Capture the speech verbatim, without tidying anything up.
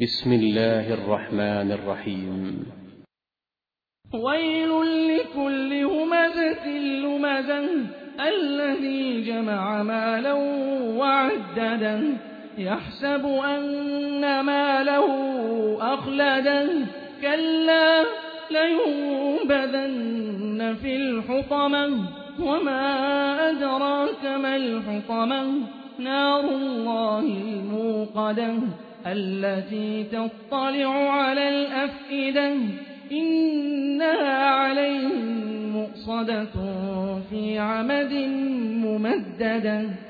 بسم الله الرحمن الرحيم. ويل لكل همزة لمزة الذي جمع مالا وعدده يحسب أن ماله أخلده كلا لينبذن في الحطمة وما أدراك ما الحطمة نار الله الموقدة التي تطلع على الأفئدة إنها عليهم مؤصدة في عمد ممددة.